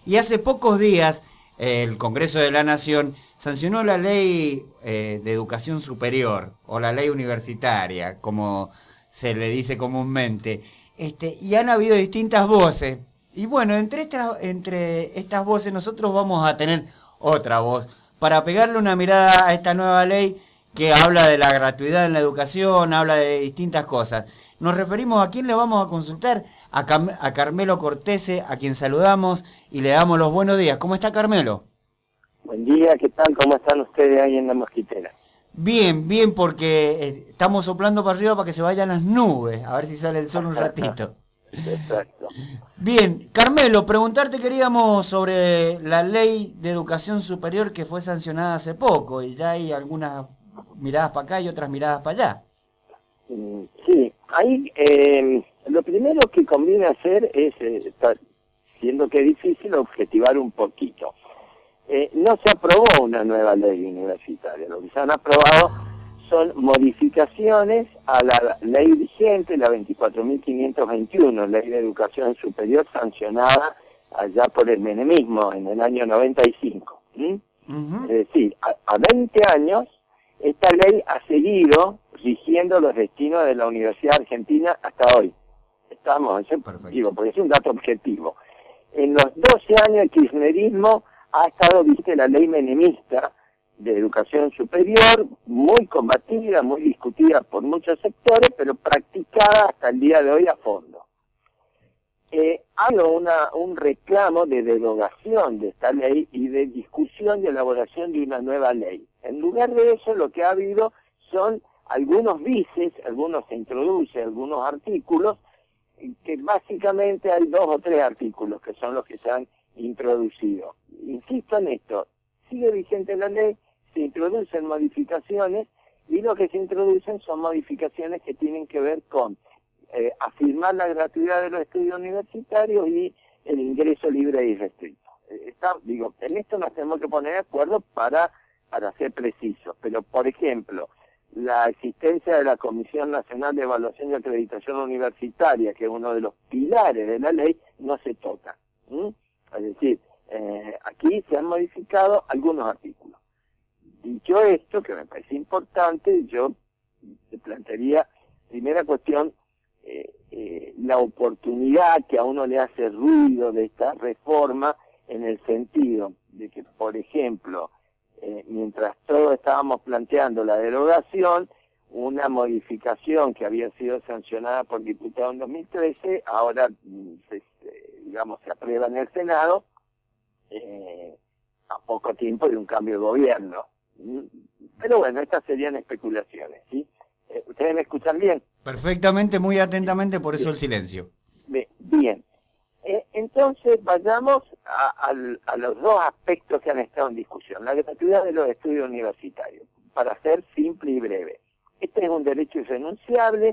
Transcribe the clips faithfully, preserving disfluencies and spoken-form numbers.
Y hace pocos días eh, el Congreso de la Nación sancionó la ley eh, de educación superior, o la ley universitaria, como se le dice comúnmente. Este, y han habido distintas voces. Y bueno, entre estas, entre estas voces nosotros vamos a tener otra voz para pegarle una mirada a esta nueva ley que habla de la gratuidad en la educación, habla de distintas cosas. Nos referimos a quién le vamos a consultar, a, Cam- a Carmelo Cortese, a quien saludamos y le damos los buenos días. ¿Cómo está, Carmelo? Buen día, ¿qué tal? ¿Cómo están ustedes ahí en la mosquitera? Bien, bien, porque eh, estamos soplando para arriba para que se vayan las nubes, a ver si sale el sol un ratito. Exacto. Bien, Carmelo, preguntarte queríamos sobre la ley de educación superior que fue sancionada hace poco, y ya hay algunas miradas para acá y otras miradas para allá. Mm, Sí, ahí eh, lo primero que conviene hacer es, eh, estar, siendo que es difícil, objetivar un poquito. Eh, no se aprobó una nueva ley universitaria, lo que se han aprobado son modificaciones a la ley vigente, la veinticuatro mil quinientos veintiuno, Ley de Educación Superior, sancionada allá por el menemismo en el año noventa y cinco. ¿Mm? Uh-huh. Es decir, a, a veinte años, esta ley ha seguido rigiendo los destinos de la Universidad Argentina hasta hoy. Estamos, yo digo, porque es un dato objetivo. En los doce años de kirchnerismo ha estado, viste, la ley menemista de educación superior, muy combatida, muy discutida por muchos sectores, pero practicada hasta el día de hoy a fondo. Eh, hay una, un reclamo de derogación de esta ley y de discusión y elaboración de una nueva ley. En lugar de eso, lo que ha habido son algunos vices, algunos se introducen, algunos artículos, que básicamente hay dos o tres artículos que son los que se han introducido. Insisto en esto, sigue vigente la ley, se introducen modificaciones y lo que se introducen son modificaciones que tienen que ver con eh, afirmar la gratuidad de los estudios universitarios y el ingreso libre y restricto. Eh, está, digo, en esto nos tenemos que poner de acuerdo para, para ser precisos, pero por ejemplo, la existencia de la Comisión Nacional de Evaluación y Acreditación Universitaria, que es uno de los pilares de la ley, no se toca. ¿Mm? Es decir, eh, aquí se han modificado algunos artículos. Dicho esto, que me parece importante, yo te plantearía, primera cuestión, eh, eh, la oportunidad que a uno le hace ruido de esta reforma, en el sentido de que, por ejemplo, eh, mientras todos estábamos planteando la derogación, una modificación que había sido sancionada por diputado en dos mil trece, ahora, se, digamos, se aprueba en el Senado, eh, a poco tiempo de un cambio de gobierno. Pero bueno, estas serían especulaciones, ¿sí? Eh, ¿Ustedes me escuchan bien? Perfectamente, muy atentamente, por eso el silencio. Bien. Eh, entonces, vayamos a, a, a los dos aspectos que han estado en discusión. La gratuidad de los estudios universitarios, para ser simple y breve. Este es un derecho irrenunciable,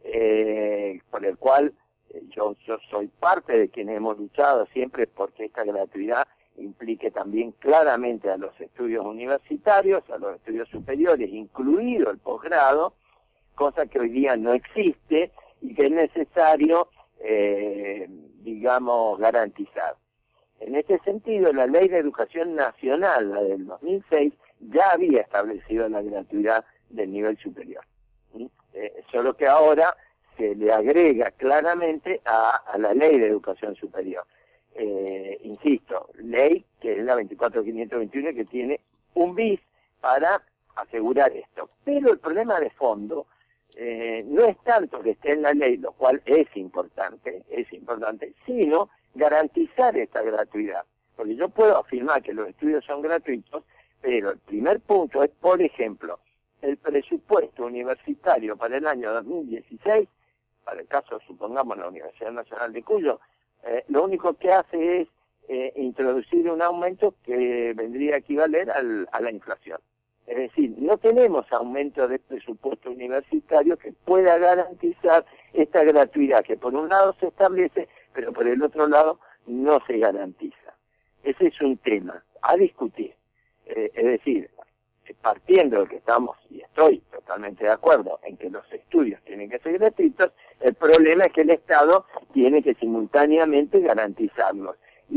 eh, por el cual eh, yo, yo soy parte de quienes hemos luchado siempre porque esta gratuidad implique también claramente a los estudios universitarios, a los estudios superiores, incluido el posgrado, cosa que hoy día no existe y que es necesario, eh, digamos, garantizar. En este sentido, la Ley de Educación Nacional, la del dos mil seis, ya había establecido la gratuidad del nivel superior. ¿Mm? Eh, solo que ahora se le agrega claramente a, a la Ley de Educación Superior. Eh, insisto, ley que es la veinticuatro mil quinientos veintiuno, que tiene un bis para asegurar esto. Pero el problema de fondo eh, no es tanto que esté en la ley, lo cual es importante, es importante, sino garantizar esta gratuidad. Porque yo puedo afirmar que los estudios son gratuitos, pero el primer punto es, por ejemplo, el presupuesto universitario para el año dos mil dieciséis, para el caso, supongamos, la Universidad Nacional de Cuyo, Eh, lo único que hace es eh, introducir un aumento que vendría a equivaler al, a la inflación. Es decir, no tenemos aumento de presupuesto universitario que pueda garantizar esta gratuidad, que por un lado se establece, pero por el otro lado no se garantiza. Ese es un tema a discutir. Eh, es decir, partiendo de que estamos, y estoy totalmente de acuerdo, en que los estudios tienen que ser gratuitos, el problema es que el Estado tiene que simultáneamente garantizarlos. Y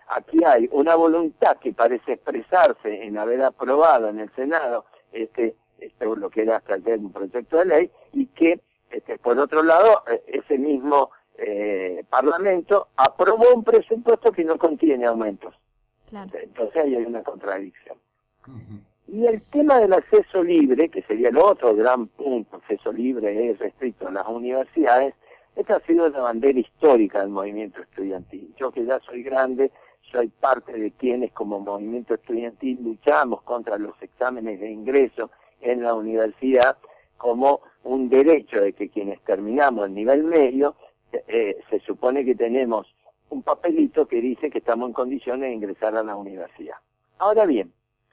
aquí hay una voluntad que parece expresarse en haber aprobado en el Senado este, este lo que era hasta ayer un proyecto de ley, y que este, por otro lado ese mismo eh, Parlamento aprobó un presupuesto que no contiene aumentos. Claro. Entonces ahí hay una contradicción. Uh-huh. Y el tema del acceso libre, que sería el otro gran punto, acceso libre es restricto en las universidades, esta ha sido una bandera histórica del movimiento estudiantil. Yo que ya soy grande, soy parte de quienes como movimiento estudiantil luchamos contra los exámenes de ingreso en la universidad como un derecho de que quienes terminamos el nivel medio, eh, se supone que tenemos un papelito que dice que estamos en condiciones de ingresar a la universidad. Ahora bien,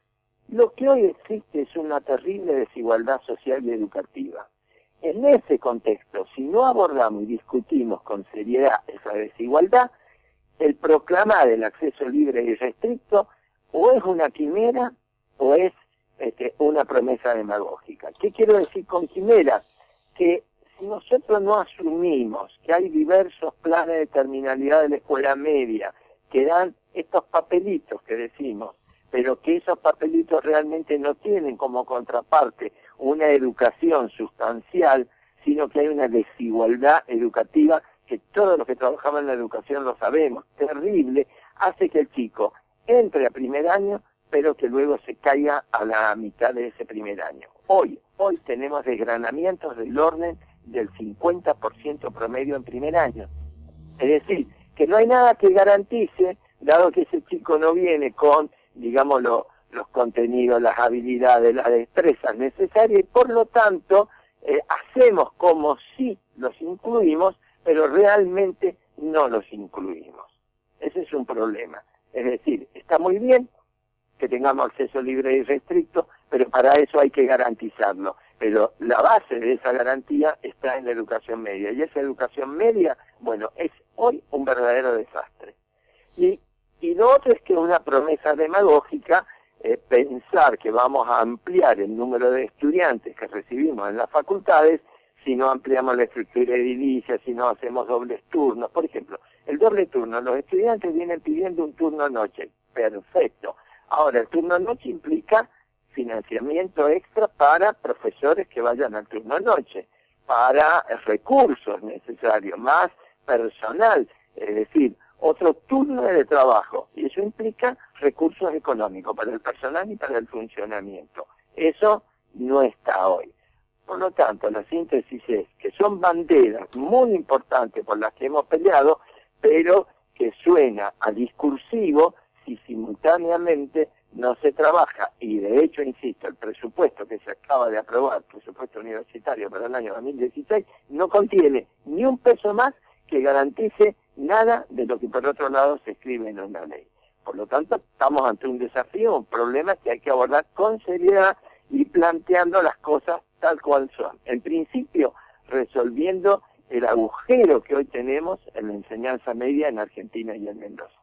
lo que hoy existe es una terrible desigualdad social y educativa. En ese contexto, si no abordamos y discutimos con seriedad esa desigualdad, el proclamar el acceso libre y restricto o es una quimera o es este, una promesa demagógica. ¿Qué quiero decir con quimera? Que si nosotros no asumimos que hay diversos planes de terminalidad de la escuela media que dan estos papelitos que decimos, pero que esos papelitos realmente no tienen como contraparte una educación sustancial, sino que hay una desigualdad educativa que todos los que trabajamos en la educación lo sabemos, terrible, hace que el chico entre a primer año, pero que luego se caiga a la mitad de ese primer año. Hoy, hoy tenemos desgranamientos del orden del cincuenta por ciento promedio en primer año. Es decir, que no hay nada que garantice, dado que ese chico no viene con, digamos, lo, los contenidos, las habilidades, las destrezas necesarias, y por lo tanto eh, hacemos como si los incluimos, pero realmente no los incluimos. Ese es un problema. Es decir, está muy bien que tengamos acceso libre y restricto, pero para eso hay que garantizarlo. Pero la base de esa garantía está en la educación media. Y esa educación media, bueno, es hoy un verdadero desastre. Y, y lo otro es que una promesa demagógica, eh, pensar que vamos a ampliar el número de estudiantes que recibimos en las facultades si no ampliamos la estructura edilicia, si no hacemos dobles turnos. Por ejemplo, el doble turno, los estudiantes vienen pidiendo un turno noche. Perfecto. Ahora, el turno noche implica financiamiento extra para profesores que vayan al turno noche, para recursos necesarios, más personal, es decir, otro turno de trabajo, y eso implica recursos económicos para el personal y para el funcionamiento. Eso no está hoy. Por lo tanto, la síntesis es que son banderas muy importantes por las que hemos peleado, pero que suena a discursivo si simultáneamente no se trabaja, y de hecho, insisto, el presupuesto que se acaba de aprobar, el presupuesto universitario para el año dos mil dieciséis, no contiene ni un peso más que garantice nada de lo que por otro lado se escribe en una ley. Por lo tanto, estamos ante un desafío, un problema que hay que abordar con seriedad y planteando las cosas tal cual son. En principio, resolviendo el agujero que hoy tenemos en la enseñanza media en Argentina y en Mendoza.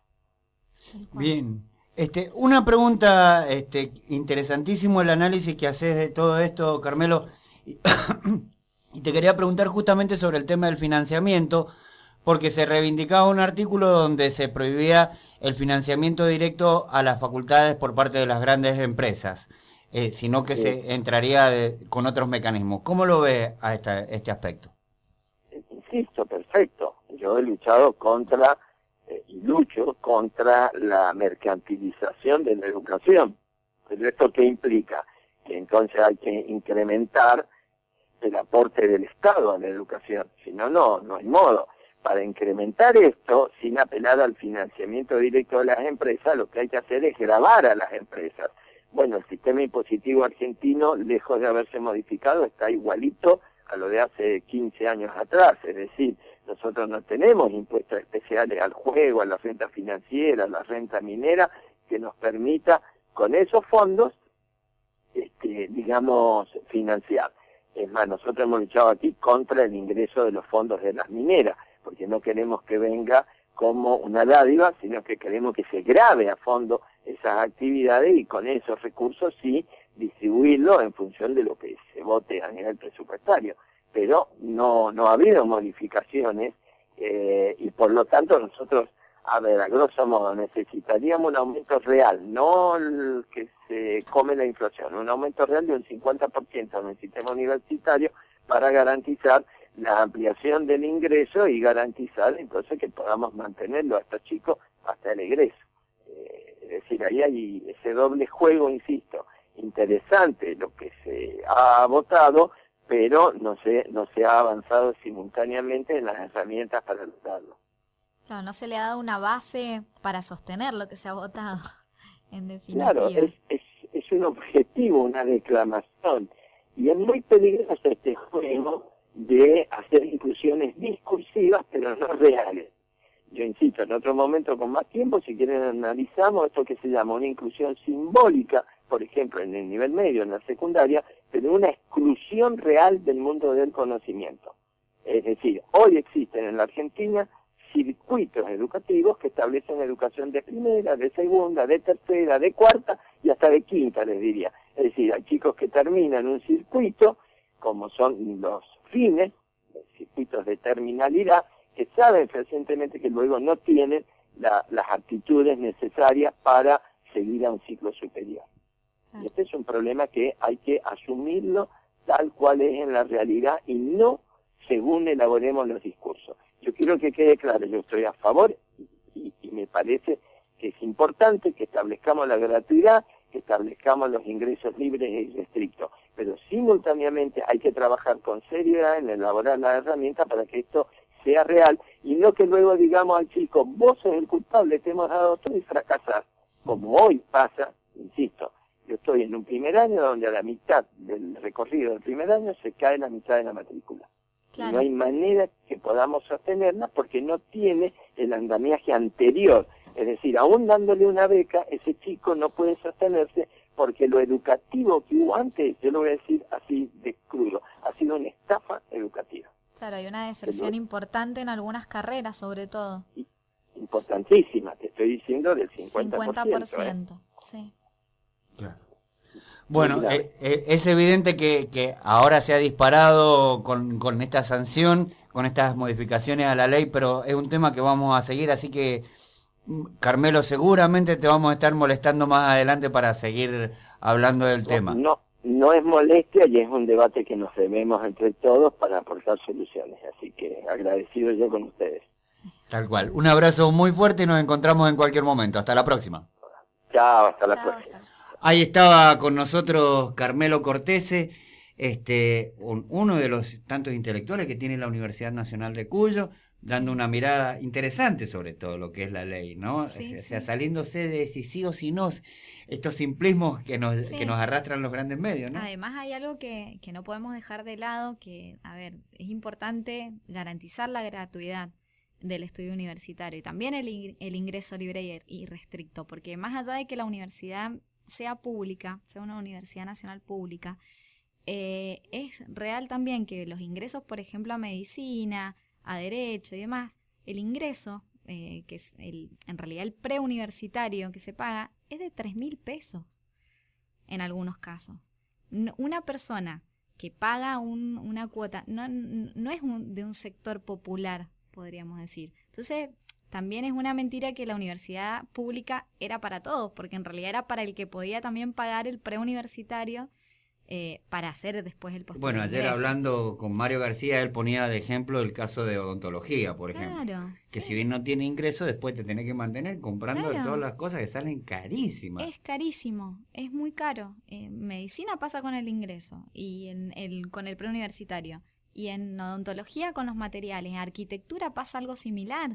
Bien. Este, una pregunta, este, interesantísimo el análisis que haces de todo esto, Carmelo, y, y te quería preguntar justamente sobre el tema del financiamiento, porque se reivindicaba un artículo donde se prohibía el financiamiento directo a las facultades por parte de las grandes empresas, eh, sino que sí. se entraría de, con otros mecanismos. ¿Cómo lo ve a esta, este aspecto? Insisto, perfecto. Yo he luchado contra... y lucho contra la mercantilización de la educación. ¿Pero esto qué implica? Que entonces hay que incrementar el aporte del Estado a la educación. Si no, no, no hay modo. Para incrementar esto, sin apelar al financiamiento directo de las empresas, lo que hay que hacer es gravar a las empresas. Bueno, el sistema impositivo argentino, lejos de haberse modificado, está igualito a lo de hace quince años atrás, es decir, nosotros no tenemos impuestos especiales al juego, a la renta financiera, a la renta minera, que nos permita con esos fondos, este, digamos, financiar. Es más, nosotros hemos luchado aquí contra el ingreso de los fondos de las mineras, porque no queremos que venga como una dádiva, sino que queremos que se grave a fondo esas actividades y con esos recursos sí distribuirlo en función de lo que se vote a nivel presupuestario. Pero no, no ha habido modificaciones eh, y por lo tanto nosotros A ver, a grosso modo, necesitaríamos un aumento real, no el que se come la inflación, un aumento real de un cincuenta por ciento en el sistema universitario para garantizar la ampliación del ingreso y garantizar entonces que podamos mantenerlo a estos chicos hasta el egreso. Eh, es decir, ahí hay ese doble juego, insisto, interesante lo que se ha votado, pero no se, no se ha avanzado simultáneamente en las herramientas para lograrlo. Claro, no se le ha dado una base para sostener lo que se ha votado, en definitiva. Claro, es, es, es un objetivo, una declamación, y es muy peligroso este juego de hacer inclusiones discursivas, pero no reales. Yo insisto, en otro momento con más tiempo, si quieren analizamos esto que se llama una inclusión simbólica, por ejemplo, en el nivel medio, en la secundaria, pero una exclusión real del mundo del conocimiento. Es decir, hoy existen en la Argentina circuitos educativos que establecen educación de primera, de segunda, de tercera, de cuarta y hasta de quinta, les diría. Es decir, hay chicos que terminan un circuito, como son los fines, los circuitos de terminalidad, que saben fehacientemente que luego no tienen la, las aptitudes necesarias para seguir a un ciclo superior. Y este es un problema que hay que asumirlo tal cual es en la realidad y no según elaboremos los discursos. Yo quiero que quede claro, yo estoy a favor y, y me parece que es importante que establezcamos la gratuidad, que establezcamos los ingresos libres e irrestrictos, pero simultáneamente hay que trabajar con seriedad en elaborar la herramienta para que esto sea real y no que luego digamos al chico, vos sos el culpable, te hemos dado todo y fracasar, como hoy pasa, insisto. Yo estoy en un primer año donde a la mitad del recorrido del primer año se cae la mitad de la matrícula. Claro. Y no hay manera que podamos sostenerla porque no tiene el andamiaje anterior. Es decir, aún dándole una beca, ese chico no puede sostenerse porque lo educativo que hubo antes, yo lo voy a decir así de crudo, ha sido una estafa educativa. Claro, hay una deserción importante en algunas carreras, sobre todo. Importantísima, te estoy diciendo del cincuenta por ciento. cincuenta por ciento, ¿eh? Sí. Claro. Bueno, eh, eh, es evidente que, que ahora se ha disparado con, con esta sanción, con estas modificaciones a la ley, pero es un tema que vamos a seguir, así que, Carmelo, seguramente te vamos a estar molestando más adelante para seguir hablando del no, tema. No, no es molestia y es un debate que nos debemos entre todos para aportar soluciones, así que agradecido yo con ustedes. Tal cual. Un abrazo muy fuerte y nos encontramos en cualquier momento. Hasta la próxima. Chao, hasta la Chao. próxima. Ahí estaba con nosotros Carmelo Cortese, este, un, uno de los tantos intelectuales que tiene la Universidad Nacional de Cuyo, dando una mirada interesante sobre todo lo que es la ley, ¿no? Sí, o sea, sí. saliéndose de si sí o si no, estos simplismos que nos, Sí. que nos arrastran los grandes medios, ¿no? Además hay algo que, que no podemos dejar de lado, que, a ver, es importante garantizar la gratuidad del estudio universitario y también el, ing- el ingreso libre y y restricto, porque más allá de que la universidad sea pública, sea una universidad nacional pública, eh, es real también que los ingresos, por ejemplo, a medicina, a derecho y demás, el ingreso, eh, que es el, en realidad el preuniversitario que se paga, es de tres mil pesos en algunos casos. No, una persona que paga un, una cuota no, no es un, de un sector popular, podríamos decir. Entonces, también es una mentira que la universidad pública era para todos, porque en realidad era para el que podía también pagar el preuniversitario eh, para hacer después el posterior Bueno, ayer ingreso. hablando con Mario García, él ponía de ejemplo el caso de odontología, por ejemplo. Claro, Que sí. si bien no tiene ingreso, después te tenés que mantener comprando Claro. todas las cosas que salen carísimas. Es carísimo, es muy caro. Eh, medicina pasa con el ingreso y en el, con el preuniversitario. Y en odontología con los materiales. En arquitectura pasa algo similar.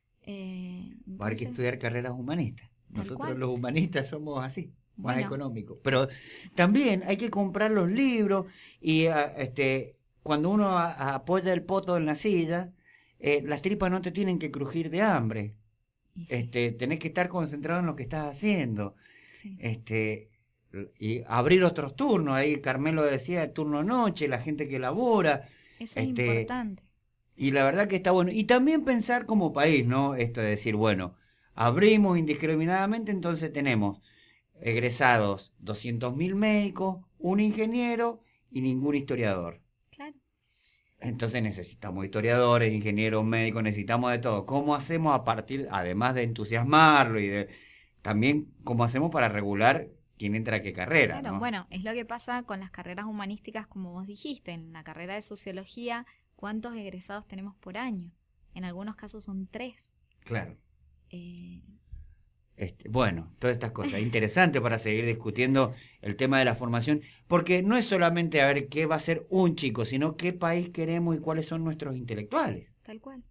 Eh, Va a haber que entonces, estudiar carreras humanistas. Tal Nosotros cual. los humanistas somos así, más Bueno. económicos. Pero también hay que comprar los libros y ah, este cuando uno a- a- apoya el poto en la silla, eh, las tripas no te tienen que crujir de hambre. y sí, Este, tenés que estar concentrado en lo que estás haciendo. sí. Este, y abrir otros turnos. Ahí Carmelo decía el turno noche, la gente que labora. Eso es este, importante. Y la verdad que está bueno. Y también pensar como país, ¿no? Esto de decir, bueno, abrimos indiscriminadamente, entonces tenemos egresados doscientos mil médicos, un ingeniero y ningún historiador. Claro. Entonces necesitamos historiadores, ingenieros, médicos, necesitamos de todo. ¿Cómo hacemos a partir, además de entusiasmarlo y de también cómo hacemos para regular quién entra a qué carrera? Claro, ¿no? bueno, es lo que pasa con las carreras humanísticas, como vos dijiste. En la carrera de sociología, ¿cuántos egresados tenemos por año? En algunos casos son tres. Claro. Eh... Este, bueno, todas estas cosas. Interesante para seguir discutiendo el tema de la formación, porque no es solamente a ver qué va a ser un chico, sino qué país queremos y cuáles son nuestros intelectuales. Tal cual.